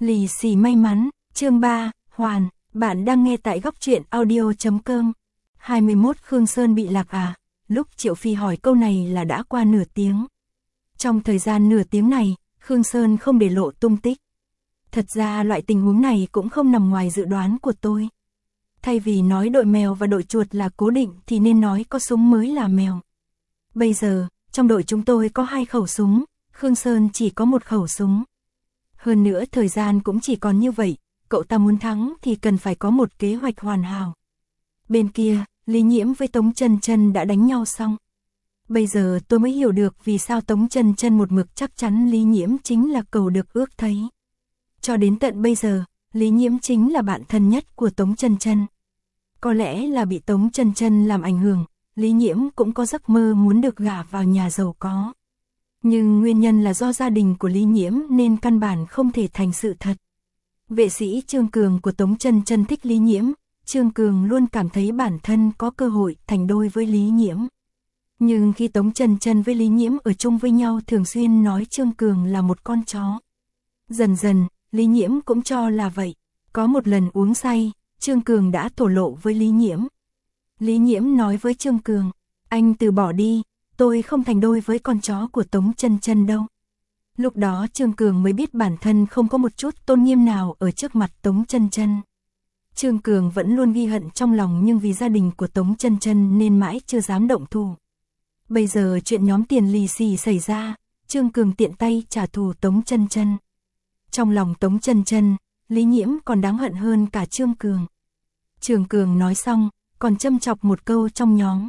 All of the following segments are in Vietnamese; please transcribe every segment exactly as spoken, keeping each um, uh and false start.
Lì xì may mắn, chương ba, Hoàn, bạn đang nghe tại góc truyện audio chấm com. hai mươi mốt Khương Sơn bị lạc à? Lúc Triệu Phi hỏi câu này là đã qua nửa tiếng. Trong thời gian nửa tiếng này, Khương Sơn không để lộ tung tích. Thật ra loại tình huống này cũng không nằm ngoài dự đoán của tôi. Thay vì nói đội mèo và đội chuột là cố định thì nên nói có súng mới là mèo. Bây giờ, trong đội chúng tôi có hai khẩu súng, Khương Sơn chỉ có một khẩu súng. Hơn nữa thời gian cũng chỉ còn như vậy, cậu ta muốn thắng thì cần phải có một kế hoạch hoàn hảo. Bên kia, Lý Nhiễm với Tống Chân Chân đã đánh nhau xong. Bây giờ tôi mới hiểu được vì sao Tống Chân Chân một mực chắc chắn Lý Nhiễm chính là cầu được ước thấy. Cho đến tận bây giờ, Lý Nhiễm chính là bạn thân nhất của Tống Chân Chân. Có lẽ là bị Tống Chân Chân làm ảnh hưởng, Lý Nhiễm cũng có giấc mơ muốn được gả vào nhà giàu có. Nhưng nguyên nhân là do gia đình của Lý Nhiễm nên căn bản không thể thành sự thật. Vệ sĩ Trương Cường của Tống Chân Chân thích Lý Nhiễm, Trương Cường luôn cảm thấy bản thân có cơ hội thành đôi với Lý Nhiễm. Nhưng khi Tống Chân Chân với Lý Nhiễm ở chung với nhau thường xuyên nói Trương Cường là một con chó. Dần dần, Lý Nhiễm cũng cho là vậy. Có một lần uống say, Trương Cường đã thổ lộ với Lý Nhiễm. Lý Nhiễm nói với Trương Cường, anh từ bỏ đi, tôi không thành đôi với con chó của Tống Chân Chân đâu. Lúc đó Trương Cường mới biết bản thân không có một chút tôn nghiêm nào ở trước mặt Tống Chân Chân. Trương Cường vẫn luôn ghi hận trong lòng nhưng vì gia đình của Tống Chân Chân nên mãi chưa dám động thủ. Bây giờ chuyện nhóm tiền lì xì xảy ra, Trương Cường tiện tay trả thù Tống Chân Chân. Trong lòng Tống Chân Chân, Lý Nhiễm còn đáng hận hơn cả Trương Cường. Trương Cường nói xong, còn châm chọc một câu trong nhóm.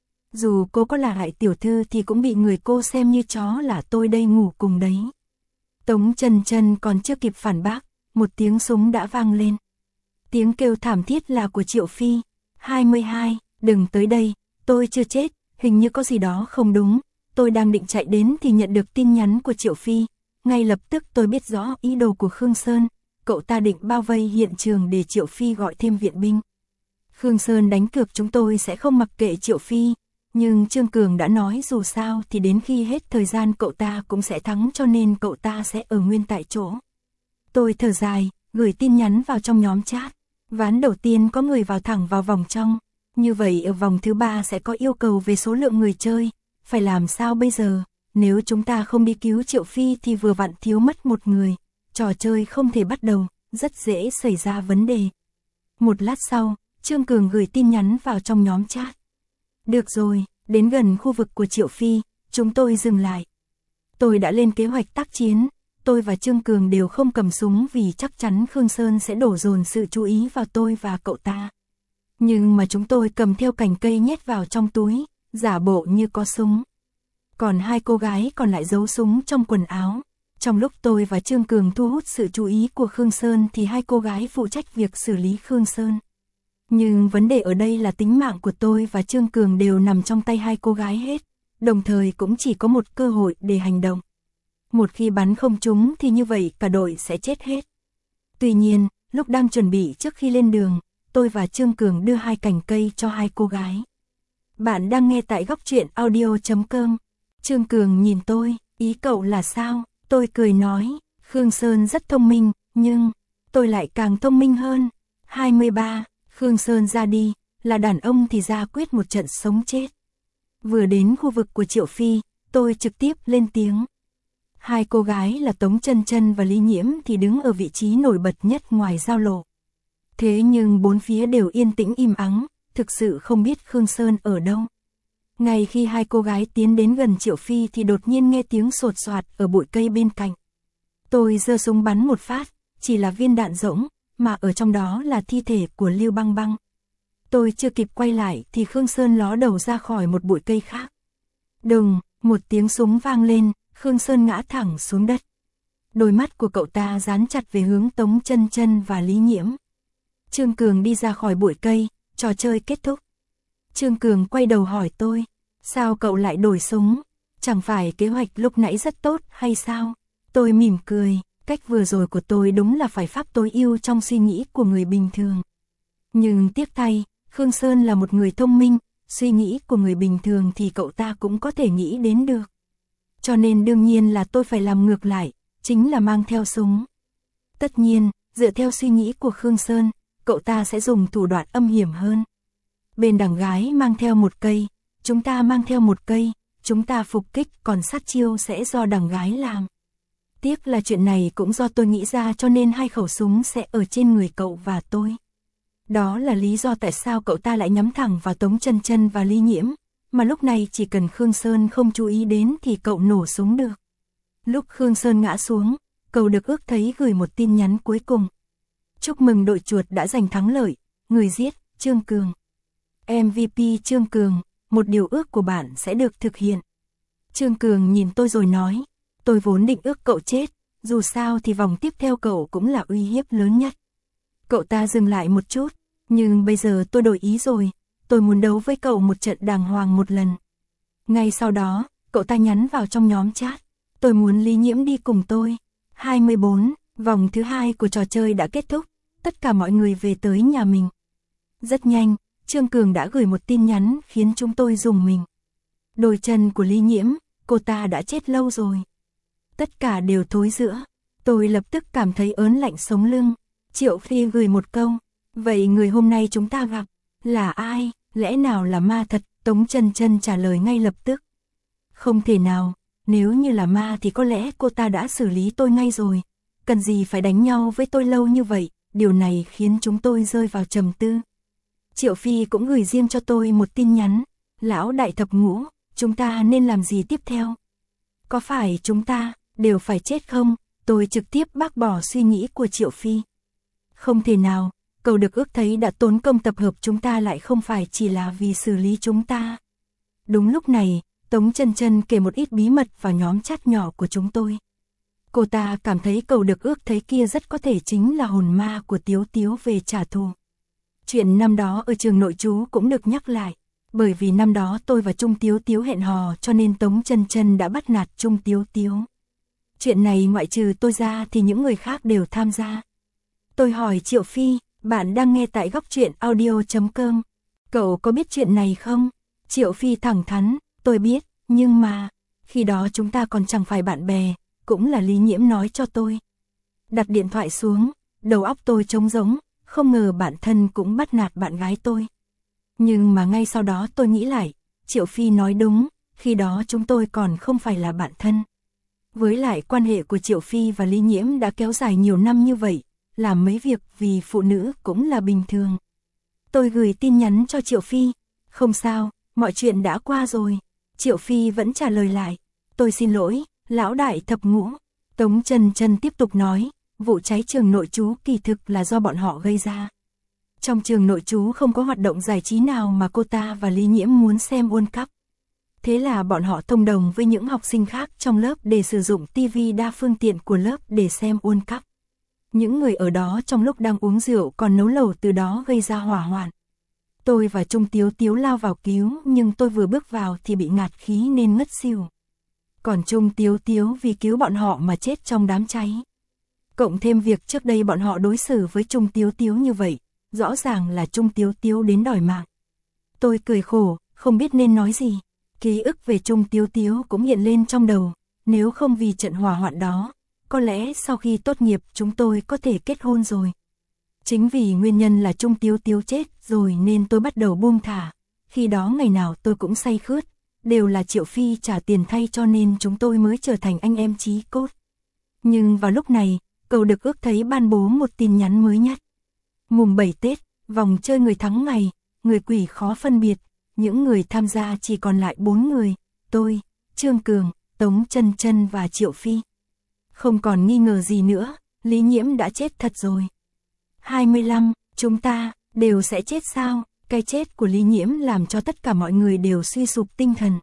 Dù cô có là hại tiểu thư thì cũng bị người cô xem như chó là tôi đây ngủ cùng đấy. Tống Chân Chân còn chưa kịp phản bác, một tiếng súng đã vang lên. Tiếng kêu thảm thiết là của Triệu Phi. hai mươi hai, đừng tới đây, tôi chưa chết, hình như có gì đó không đúng. Tôi đang định chạy đến thì nhận được tin nhắn của Triệu Phi. Ngay lập tức tôi biết rõ ý đồ của Khương Sơn. Cậu ta định bao vây hiện trường để Triệu Phi gọi thêm viện binh. Khương Sơn đánh cược chúng tôi sẽ không mặc kệ Triệu Phi. Nhưng Trương Cường đã nói dù sao thì đến khi hết thời gian cậu ta cũng sẽ thắng cho nên cậu ta sẽ ở nguyên tại chỗ. Tôi thở dài, gửi tin nhắn vào trong nhóm chat. Ván đầu tiên có người vào thẳng vào vòng trong. Như vậy ở vòng thứ ba sẽ có yêu cầu về số lượng người chơi. Phải làm sao bây giờ? Nếu chúng ta không đi cứu Triệu Phi thì vừa vặn thiếu mất một người. Trò chơi không thể bắt đầu, rất dễ xảy ra vấn đề. Một lát sau, Trương Cường gửi tin nhắn vào trong nhóm chat. Được rồi, đến gần khu vực của Triệu Phi, chúng tôi dừng lại. Tôi đã lên kế hoạch tác chiến, tôi và Trương Cường đều không cầm súng vì chắc chắn Khương Sơn sẽ đổ dồn sự chú ý vào tôi và cậu ta. Nhưng mà chúng tôi cầm theo cành cây nhét vào trong túi, giả bộ như có súng. Còn hai cô gái còn lại giấu súng trong quần áo. Trong lúc tôi và Trương Cường thu hút sự chú ý của Khương Sơn thì hai cô gái phụ trách việc xử lý Khương Sơn. Nhưng vấn đề ở đây là tính mạng của tôi và Trương Cường đều nằm trong tay hai cô gái hết, đồng thời cũng chỉ có một cơ hội để hành động. Một khi bắn không trúng thì như vậy cả đội sẽ chết hết. Tuy nhiên, lúc đang chuẩn bị trước khi lên đường, tôi và Trương Cường đưa hai cành cây cho hai cô gái. Bạn đang nghe tại góc truyện audio chấm com. Trương Cường nhìn tôi, ý cậu là sao? Tôi cười nói, Khương Sơn rất thông minh, nhưng tôi lại càng thông minh hơn. hai mươi ba, Khương Sơn ra đi, là đàn ông thì ra quyết một trận sống chết. Vừa đến khu vực của Triệu Phi, tôi trực tiếp lên tiếng. Hai cô gái là Tống Chân Chân và Lý Nhiễm thì đứng ở vị trí nổi bật nhất ngoài giao lộ. Thế nhưng bốn phía đều yên tĩnh im ắng, thực sự không biết Khương Sơn ở đâu. Ngay khi hai cô gái tiến đến gần Triệu Phi thì đột nhiên nghe tiếng sột soạt ở bụi cây bên cạnh. Tôi giơ súng bắn một phát, chỉ là viên đạn rỗng, mà ở trong đó là thi thể của Lưu Băng Băng. Tôi chưa kịp quay lại thì Khương Sơn ló đầu ra khỏi một bụi cây khác. Đùng, một tiếng súng vang lên, Khương Sơn ngã thẳng xuống đất. Đôi mắt của cậu ta dán chặt về hướng Tống Chân Chân và Lý Nhiễm. Trương Cường đi ra khỏi bụi cây, trò chơi kết thúc. Trương Cường quay đầu hỏi tôi, sao cậu lại đổi súng? Chẳng phải kế hoạch lúc nãy rất tốt hay sao? Tôi mỉm cười, cách vừa rồi của tôi đúng là phải pháp tối ưu trong suy nghĩ của người bình thường. Nhưng tiếc thay, Khương Sơn là một người thông minh, suy nghĩ của người bình thường thì cậu ta cũng có thể nghĩ đến được. Cho nên đương nhiên là tôi phải làm ngược lại, chính là mang theo súng. Tất nhiên, dựa theo suy nghĩ của Khương Sơn, cậu ta sẽ dùng thủ đoạn âm hiểm hơn. Bên đằng gái mang theo một cây, chúng ta mang theo một cây, chúng ta phục kích còn sát chiêu sẽ do đằng gái làm. Tiếc là chuyện này cũng do tôi nghĩ ra cho nên hai khẩu súng sẽ ở trên người cậu và tôi. Đó là lý do tại sao cậu ta lại nhắm thẳng vào Tống Chân Chân và Lý Nhiễm, mà lúc này chỉ cần Khương Sơn không chú ý đến thì cậu nổ súng được. Lúc Khương Sơn ngã xuống, Cầu Được Ước thấy gửi một tin nhắn cuối cùng. Chúc mừng đội chuột đã giành thắng lợi, người giết, Trương Cường. em vê pê Trương Cường, một điều ước của bạn sẽ được thực hiện. Trương Cường nhìn tôi rồi nói, tôi vốn định ước cậu chết, dù sao thì vòng tiếp theo cậu cũng là uy hiếp lớn nhất. Cậu ta dừng lại một chút, nhưng bây giờ tôi đổi ý rồi, tôi muốn đấu với cậu một trận đàng hoàng một lần. Ngay sau đó, cậu ta nhắn vào trong nhóm chat, tôi muốn Lý Nhiễm đi cùng tôi. hai mươi bốn, vòng thứ hai của trò chơi đã kết thúc, tất cả mọi người về tới nhà mình. Rất nhanh, Trương Cường đã gửi một tin nhắn khiến chúng tôi rùng mình. Đôi chân của Lý Nhiễm, cô ta đã chết lâu rồi. Tất cả đều thối rữa, tôi lập tức cảm thấy ớn lạnh sống lưng. Triệu Phi gửi một câu, vậy người hôm nay chúng ta gặp, là ai, lẽ nào là ma thật? Tống Chân Chân trả lời ngay lập tức. Không thể nào, nếu như là ma thì có lẽ cô ta đã xử lý tôi ngay rồi, cần gì phải đánh nhau với tôi lâu như vậy, điều này khiến chúng tôi rơi vào trầm tư. Triệu Phi cũng gửi riêng cho tôi một tin nhắn, lão đại thập ngũ, chúng ta nên làm gì tiếp theo? Có phải chúng ta đều phải chết không? Tôi trực tiếp bác bỏ suy nghĩ của Triệu Phi. Không thể nào, Cầu Được Ước thấy đã tốn công tập hợp chúng ta lại không phải chỉ là vì xử lý chúng ta. Đúng lúc này, Tống Chân Chân kể một ít bí mật vào nhóm chat nhỏ của chúng tôi. Cô ta cảm thấy Cầu Được Ước thấy kia rất có thể chính là hồn ma của Tiếu Tiếu về trả thù. Chuyện năm đó ở trường nội trú cũng được nhắc lại, bởi vì năm đó tôi và Trung Tiếu Tiếu hẹn hò cho nên Tống Chân Chân đã bắt nạt Trung Tiếu Tiếu. Chuyện này ngoại trừ tôi ra thì những người khác đều tham gia. Tôi hỏi Triệu Phi, bạn đang nghe tại góc truyện audio chấm com, cậu có biết chuyện này không? Triệu Phi thẳng thắn, tôi biết, nhưng mà, khi đó chúng ta còn chẳng phải bạn bè, cũng là Lý Nhiễm nói cho tôi. Đặt điện thoại xuống, đầu óc tôi trống rỗng, không ngờ bản thân cũng bắt nạt bạn gái tôi. Nhưng mà ngay sau đó tôi nghĩ lại, Triệu Phi nói đúng, khi đó chúng tôi còn không phải là bạn thân. Với lại quan hệ của Triệu Phi và Lý Nhiễm đã kéo dài nhiều năm như vậy, làm mấy việc vì phụ nữ cũng là bình thường. Tôi gửi tin nhắn cho Triệu Phi, không sao, mọi chuyện đã qua rồi. Triệu Phi vẫn trả lời lại, tôi xin lỗi, lão đại thập ngũ. Tống Chân Chân tiếp tục nói, vụ cháy trường nội trú kỳ thực là do bọn họ gây ra. Trong trường nội trú không có hoạt động giải trí nào mà cô ta và Lý Nhiễm muốn xem World Cup. Thế là bọn họ thông đồng với những học sinh khác trong lớp để sử dụng tivi đa phương tiện của lớp để xem World Cup. Những người ở đó trong lúc đang uống rượu còn nấu lẩu, từ đó gây ra hỏa hoạn. Tôi và Trung Tiếu Tiếu lao vào cứu, nhưng tôi vừa bước vào thì bị ngạt khí nên ngất xỉu. Còn Trung Tiếu Tiếu vì cứu bọn họ mà chết trong đám cháy. Cộng thêm việc trước đây bọn họ đối xử với Trung Tiếu Tiếu như vậy, rõ ràng là Trung Tiếu Tiếu đến đòi mạng. Tôi cười khổ, không biết nên nói gì. Ký ức về Trung Tiếu Tiếu cũng hiện lên trong đầu, nếu không vì trận hỏa hoạn đó, có lẽ sau khi tốt nghiệp chúng tôi có thể kết hôn rồi. Chính vì nguyên nhân là Trung Tiếu Tiếu chết rồi nên tôi bắt đầu buông thả. Khi đó ngày nào tôi cũng say khướt, đều là Triệu Phi trả tiền thay cho nên chúng tôi mới trở thành anh em chí cốt. Nhưng vào lúc này, Cầu Được Ước thấy ban bố một tin nhắn mới nhất. Mùng bảy Tết, vòng chơi người thắng ngày, người quỷ khó phân biệt, những người tham gia chỉ còn lại bốn người, tôi, Trương Cường, Tống Chân Chân và Triệu Phi. Không còn nghi ngờ gì nữa, Lý Nhiễm đã chết thật rồi. hai mươi lăm, chúng ta đều sẽ chết sao? Cái chết của Lý Nhiễm làm cho tất cả mọi người đều suy sụp tinh thần.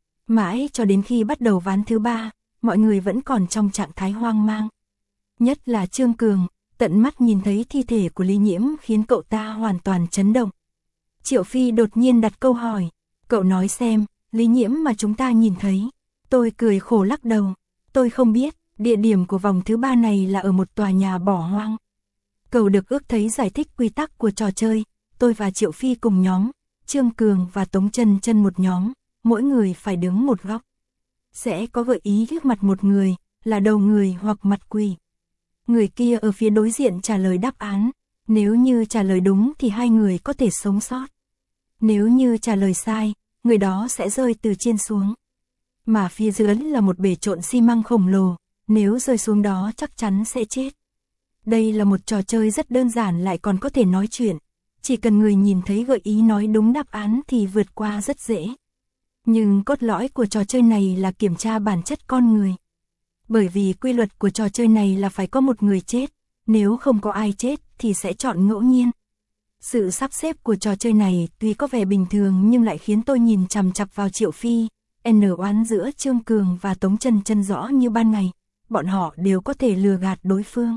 Mãi cho đến khi bắt đầu ván thứ ba, mọi người vẫn còn trong trạng thái hoang mang. Nhất là Trương Cường, tận mắt nhìn thấy thi thể của Lý Nhiễm khiến cậu ta hoàn toàn chấn động. Triệu Phi đột nhiên đặt câu hỏi, cậu nói xem, Lý Nhiễm mà chúng ta nhìn thấy. Tôi cười khổ lắc đầu, tôi không biết, địa điểm của vòng thứ ba này là ở một tòa nhà bỏ hoang. Cầu Được Ước thấy giải thích quy tắc của trò chơi, tôi và Triệu Phi cùng nhóm, Trương Cường và Tống Chân Chân một nhóm, mỗi người phải đứng một góc. Sẽ có gợi ý gác mặt một người, là đầu người hoặc mặt quỷ. Người kia ở phía đối diện trả lời đáp án. Nếu như trả lời đúng thì hai người có thể sống sót. Nếu như trả lời sai, người đó sẽ rơi từ trên xuống. Mà phía dưới là một bể trộn xi măng khổng lồ, nếu rơi xuống đó chắc chắn sẽ chết. Đây là một trò chơi rất đơn giản lại còn có thể nói chuyện. Chỉ cần người nhìn thấy gợi ý nói đúng đáp án thì vượt qua rất dễ. Nhưng cốt lõi của trò chơi này là kiểm tra bản chất con người. Bởi vì quy luật của trò chơi này là phải có một người chết, nếu không có ai chết thì sẽ chọn ngẫu nhiên. Sự sắp xếp của trò chơi này tuy có vẻ bình thường nhưng lại khiến tôi nhìn chằm chằm vào Triệu Phi, N oán giữa Trương Cường và Tống Chân Chân rõ như ban ngày, bọn họ đều có thể lừa gạt đối phương.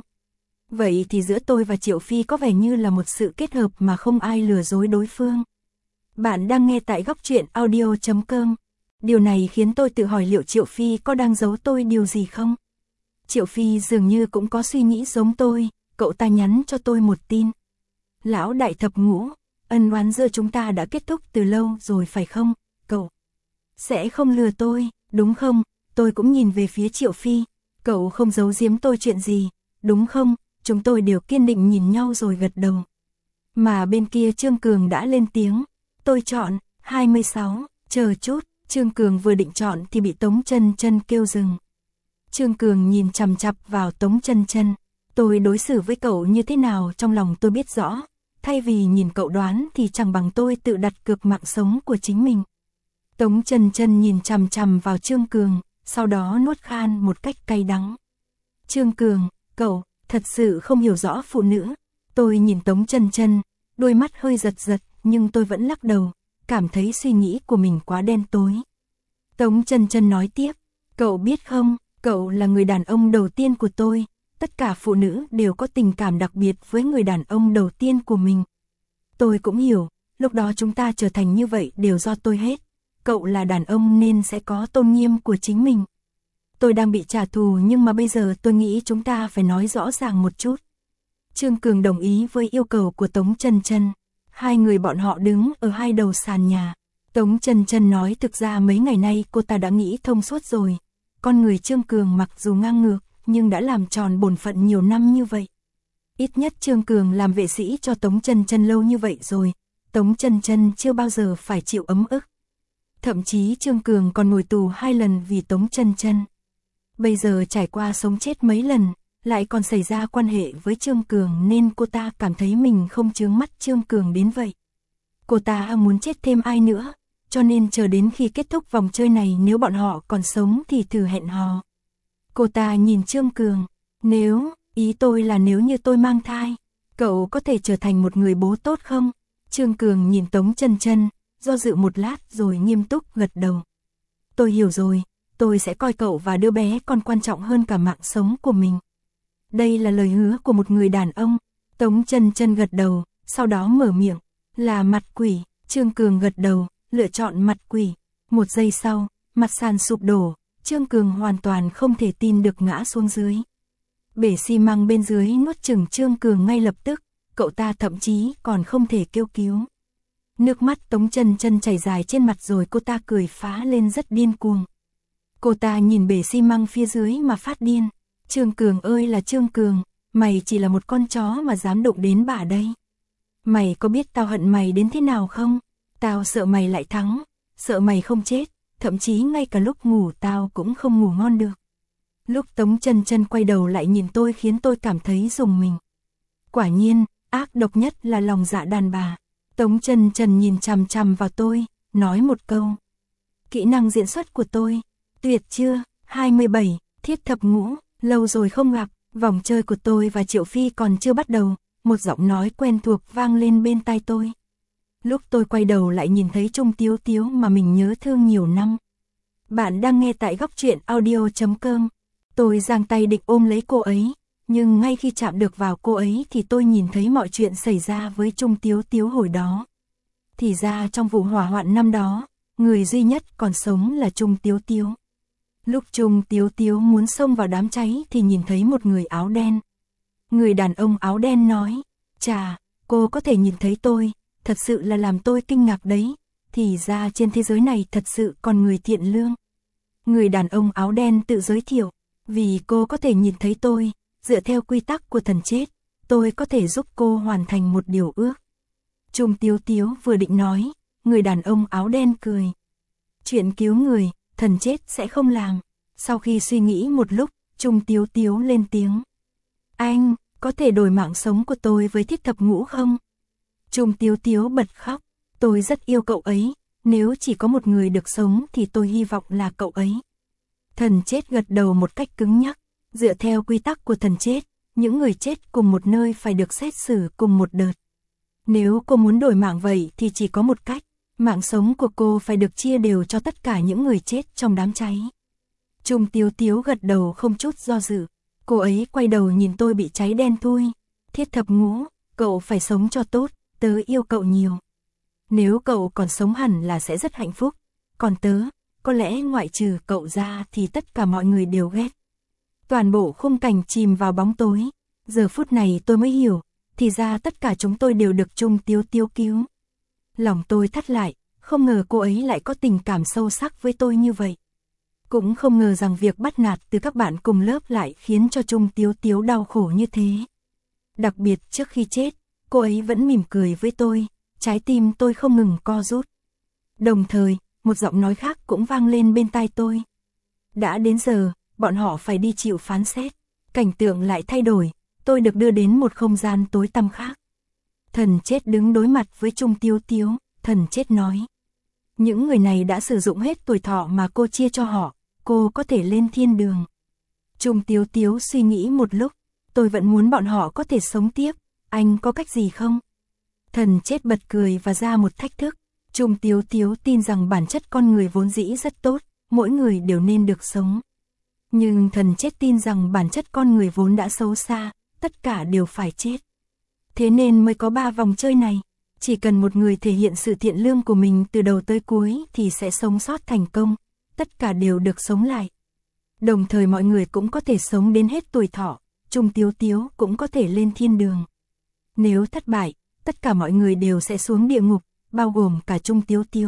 Vậy thì giữa tôi và Triệu Phi có vẻ như là một sự kết hợp mà không ai lừa dối đối phương. Bạn đang nghe tại góc truyện audio chấm com. Điều này khiến tôi tự hỏi liệu Triệu Phi có đang giấu tôi điều gì không? Triệu Phi dường như cũng có suy nghĩ giống tôi, cậu ta nhắn cho tôi một tin. Lão đại thập ngũ, ân oán giữa chúng ta đã kết thúc từ lâu rồi phải không, cậu? Sẽ không lừa tôi, đúng không? Tôi cũng nhìn về phía Triệu Phi, cậu không giấu giếm tôi chuyện gì, đúng không? Chúng tôi đều kiên định nhìn nhau rồi gật đầu. Mà bên kia Trương Cường đã lên tiếng, tôi chọn, hai mươi sáu, chờ chút, Trương Cường vừa định chọn thì bị Tống Chân Chân kêu dừng. Trương Cường nhìn chằm chằm vào Tống Chân Chân, tôi đối xử với cậu như thế nào trong lòng tôi biết rõ, thay vì nhìn cậu đoán thì chẳng bằng tôi tự đặt cược mạng sống của chính mình. Tống Chân Chân nhìn chằm chằm vào Trương Cường, sau đó nuốt khan một cách cay đắng. Trương Cường, cậu thật sự không hiểu rõ phụ nữ. Tôi nhìn Tống Chân Chân, đôi mắt hơi giật giật, nhưng tôi vẫn lắc đầu, cảm thấy suy nghĩ của mình quá đen tối. Tống Chân Chân nói tiếp, cậu biết không, cậu là người đàn ông đầu tiên của tôi, tất cả phụ nữ đều có tình cảm đặc biệt với người đàn ông đầu tiên của mình. Tôi cũng hiểu, lúc đó chúng ta trở thành như vậy đều do tôi hết. Cậu là đàn ông nên sẽ có tôn nghiêm của chính mình. Tôi đang bị trả thù nhưng mà bây giờ tôi nghĩ chúng ta phải nói rõ ràng một chút. Trương Cường đồng ý với yêu cầu của Tống Chân Chân. Hai người bọn họ đứng ở hai đầu sàn nhà. Tống Chân Chân nói thực ra mấy ngày nay cô ta đã nghĩ thông suốt rồi. Con người Trương Cường mặc dù ngang ngược nhưng đã làm tròn bổn phận nhiều năm như vậy. Ít nhất Trương Cường làm vệ sĩ cho Tống Chân Chân lâu như vậy rồi. Tống Chân Chân chưa bao giờ phải chịu ấm ức. Thậm chí Trương Cường còn ngồi tù hai lần vì Tống Chân Chân. Bây giờ trải qua sống chết mấy lần, lại còn xảy ra quan hệ với Trương Cường nên cô ta cảm thấy mình không chướng mắt Trương Cường đến vậy. Cô ta muốn chết thêm ai nữa, cho nên chờ đến khi kết thúc vòng chơi này nếu bọn họ còn sống thì thử hẹn hò. Cô ta nhìn Trương Cường, nếu, ý tôi là nếu như tôi mang thai, cậu có thể trở thành một người bố tốt không? Trương Cường nhìn Tống Chân Chân, do dự một lát rồi nghiêm túc gật đầu. Tôi hiểu rồi, tôi sẽ coi cậu và đứa bé còn quan trọng hơn cả mạng sống của mình. Đây là lời hứa của một người đàn ông. Tống Chân Chân gật đầu, sau đó mở miệng, là mặt quỷ. Trương Cường gật đầu, lựa chọn mặt quỷ. Một giây sau, mặt sàn sụp đổ, Trương Cường hoàn toàn không thể tin được ngã xuống dưới. Bể xi măng bên dưới nuốt chửng Trương Cường ngay lập tức, cậu ta thậm chí còn không thể kêu cứu. Nước mắt Tống Chân Chân chảy dài trên mặt rồi cô ta cười phá lên rất điên cuồng. Cô ta nhìn bể xi măng phía dưới mà phát điên. Trương Cường ơi là Trương Cường, mày chỉ là một con chó mà dám đụng đến bà đây. Mày có biết tao hận mày đến thế nào không? Tao sợ mày lại thắng, sợ mày không chết, thậm chí ngay cả lúc ngủ tao cũng không ngủ ngon được. Lúc Tống Chân Chân quay đầu lại nhìn tôi khiến tôi cảm thấy rùng mình. Quả nhiên, ác độc nhất là lòng dạ đàn bà. Tống Chân Chân nhìn chằm chằm vào tôi, nói một câu. Kỹ năng diễn xuất của tôi, tuyệt chưa? hai mươi bảy, thiết thập ngũ, lâu rồi không gặp, vòng chơi của tôi và Triệu Phi còn chưa bắt đầu, một giọng nói quen thuộc vang lên bên tai tôi. Lúc tôi quay đầu lại nhìn thấy Trung Tiếu Tiếu mà mình nhớ thương nhiều năm. Bạn đang nghe tại góc truyện audio chấm com. Tôi giang tay định ôm lấy cô ấy, nhưng ngay khi chạm được vào cô ấy thì tôi nhìn thấy mọi chuyện xảy ra với Trung Tiếu Tiếu hồi đó. Thì ra trong vụ hỏa hoạn năm đó, người duy nhất còn sống là Trung Tiếu Tiếu. Lúc Trung Tiếu Tiếu muốn xông vào đám cháy thì nhìn thấy một người áo đen. Người đàn ông áo đen nói, chà, cô có thể nhìn thấy tôi, thật sự là làm tôi kinh ngạc đấy, thì ra trên thế giới này thật sự còn người thiện lương. Người đàn ông áo đen tự giới thiệu, vì cô có thể nhìn thấy tôi, dựa theo quy tắc của thần chết, tôi có thể giúp cô hoàn thành một điều ước. Trung Tiếu Tiếu vừa định nói, người đàn ông áo đen cười. Chuyện cứu người, thần chết sẽ không làm. Sau khi suy nghĩ một lúc, Trung Tiếu Tiếu lên tiếng. Anh, có thể đổi mạng sống của tôi với Thiết Thập Ngũ không? Trung Tiếu Tiếu bật khóc. Tôi rất yêu cậu ấy, nếu chỉ có một người được sống thì tôi hy vọng là cậu ấy. Thần chết gật đầu một cách cứng nhắc. Dựa theo quy tắc của thần chết, những người chết cùng một nơi phải được xét xử cùng một đợt. Nếu cô muốn đổi mạng vậy thì chỉ có một cách, mạng sống của cô phải được chia đều cho tất cả những người chết trong đám cháy. Trung Tiếu Tiếu gật đầu không chút do dự. Cô ấy quay đầu nhìn tôi bị cháy đen thui. Thiết Thập Ngũ, cậu phải sống cho tốt, tớ yêu cậu nhiều. Nếu cậu còn sống hẳn là sẽ rất hạnh phúc. Còn tớ, có lẽ ngoại trừ cậu ra thì tất cả mọi người đều ghét. Toàn bộ khung cảnh chìm vào bóng tối. Giờ phút này tôi mới hiểu, thì ra tất cả chúng tôi đều được Trung Tiếu Tiếu cứu. Lòng tôi thắt lại, không ngờ cô ấy lại có tình cảm sâu sắc với tôi như vậy. Cũng không ngờ rằng việc bắt nạt từ các bạn cùng lớp lại khiến cho Trung Tiếu Tiếu đau khổ như thế. Đặc biệt trước khi chết, cô ấy vẫn mỉm cười với tôi, trái tim tôi không ngừng co rút. Đồng thời, một giọng nói khác cũng vang lên bên tai tôi. Đã đến giờ, bọn họ phải đi chịu phán xét. Cảnh tượng lại thay đổi, tôi được đưa đến một không gian tối tăm khác. Thần chết đứng đối mặt với Trung Tiếu Tiếu, thần chết nói. Những người này đã sử dụng hết tuổi thọ mà cô chia cho họ, cô có thể lên thiên đường. Trung Tiếu Tiếu suy nghĩ một lúc, tôi vẫn muốn bọn họ có thể sống tiếp, anh có cách gì không? Thần chết bật cười và ra một thách thức. Trung Tiếu Tiếu tin rằng bản chất con người vốn dĩ rất tốt, mỗi người đều nên được sống. Nhưng thần chết tin rằng bản chất con người vốn đã xấu xa, tất cả đều phải chết. Thế nên mới có ba vòng chơi này. Chỉ cần một người thể hiện sự thiện lương của mình từ đầu tới cuối thì sẽ sống sót thành công, tất cả đều được sống lại. Đồng thời mọi người cũng có thể sống đến hết tuổi thọ, Trung Tiếu Tiếu cũng có thể lên thiên đường. Nếu thất bại, tất cả mọi người đều sẽ xuống địa ngục, bao gồm cả Trung Tiếu Tiếu.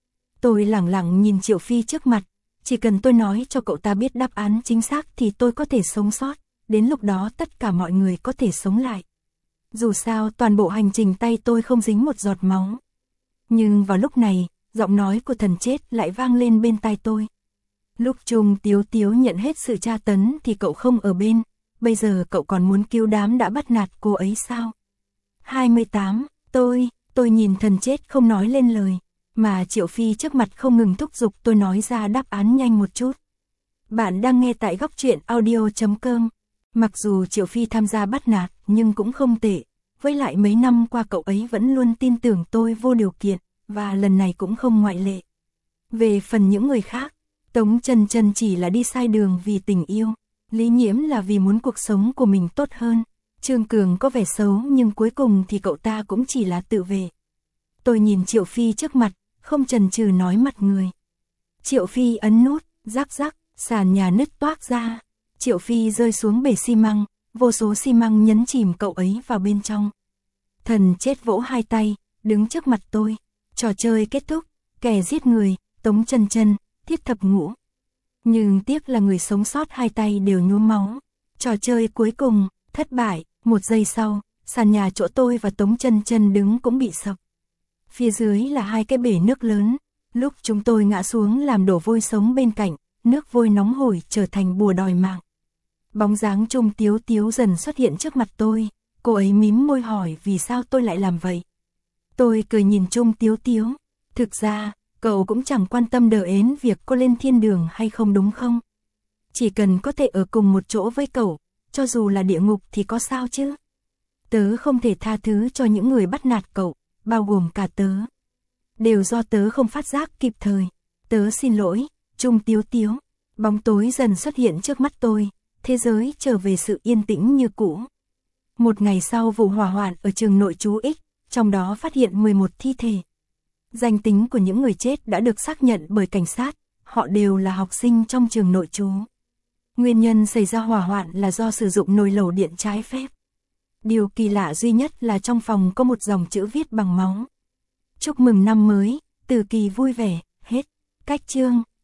Tôi lẳng lặng nhìn Triệu Phi trước mặt, chỉ cần tôi nói cho cậu ta biết đáp án chính xác thì tôi có thể sống sót, đến lúc đó tất cả mọi người có thể sống lại. Dù sao toàn bộ hành trình tay tôi không dính một giọt máu. Nhưng vào lúc này, giọng nói của thần chết lại vang lên bên tai tôi. Lúc Trung Tiếu Tiếu nhận hết sự tra tấn thì cậu không ở bên, bây giờ cậu còn muốn cứu đám đã bắt nạt cô ấy sao? hai mươi tám, tôi, tôi nhìn thần chết không nói lên lời, mà Triệu Phi trước mặt không ngừng thúc giục tôi nói ra đáp án nhanh một chút. Bạn đang nghe tại góc truyện audio chấm com. Mặc dù Triệu Phi tham gia bắt nạt nhưng cũng không tệ, với lại mấy năm qua cậu ấy vẫn luôn tin tưởng tôi vô điều kiện, và lần này cũng không ngoại lệ. Về phần những người khác, Tống Chân Chân chỉ là đi sai đường vì tình yêu, Lý Nhiễm là vì muốn cuộc sống của mình tốt hơn, Trương Cường có vẻ xấu nhưng cuối cùng thì cậu ta cũng chỉ là tự vệ. Tôi nhìn Triệu Phi trước mặt, không chần chừ nói mặt người. Triệu Phi ấn nút, rắc rắc, sàn nhà nứt toác ra. Triệu Phi rơi xuống bể xi măng, vô số xi măng nhấn chìm cậu ấy vào bên trong. Thần chết vỗ hai tay, đứng trước mặt tôi. Trò chơi kết thúc, kẻ giết người, Tống Chân Chân, Thiết Thập Ngũ. Nhưng tiếc là người sống sót hai tay đều nhuốm máu. Trò chơi cuối cùng, thất bại, một giây sau, sàn nhà chỗ tôi và Tống Chân Chân đứng cũng bị sập. Phía dưới là hai cái bể nước lớn, lúc chúng tôi ngã xuống làm đổ vôi sống bên cạnh, nước vôi nóng hổi trở thành bùa đòi mạng. Bóng dáng Trung Tiếu Tiếu dần xuất hiện trước mặt tôi, cô ấy mím môi hỏi vì sao tôi lại làm vậy. Tôi cười nhìn Trung Tiếu Tiếu, thực ra, cậu cũng chẳng quan tâm đờ ến việc cô lên thiên đường hay không đúng không? Chỉ cần có thể ở cùng một chỗ với cậu, cho dù là địa ngục thì có sao chứ? Tớ không thể tha thứ cho những người bắt nạt cậu, bao gồm cả tớ. Đều do tớ không phát giác kịp thời. Tớ xin lỗi, Trung Tiếu Tiếu. Bóng tối dần xuất hiện trước mắt tôi, thế giới trở về sự yên tĩnh như cũ. Một ngày sau vụ hỏa hoạn ở trường nội trú X, trong đó phát hiện mười một thi thể. Danh tính của những người chết đã được xác nhận bởi cảnh sát, họ đều là học sinh trong trường nội trú. Nguyên nhân xảy ra hỏa hoạn là do sử dụng nồi lẩu điện trái phép. Điều kỳ lạ duy nhất là trong phòng có một dòng chữ viết bằng máu. Chúc mừng năm mới, Từ Kỳ vui vẻ, hết. Cách chương.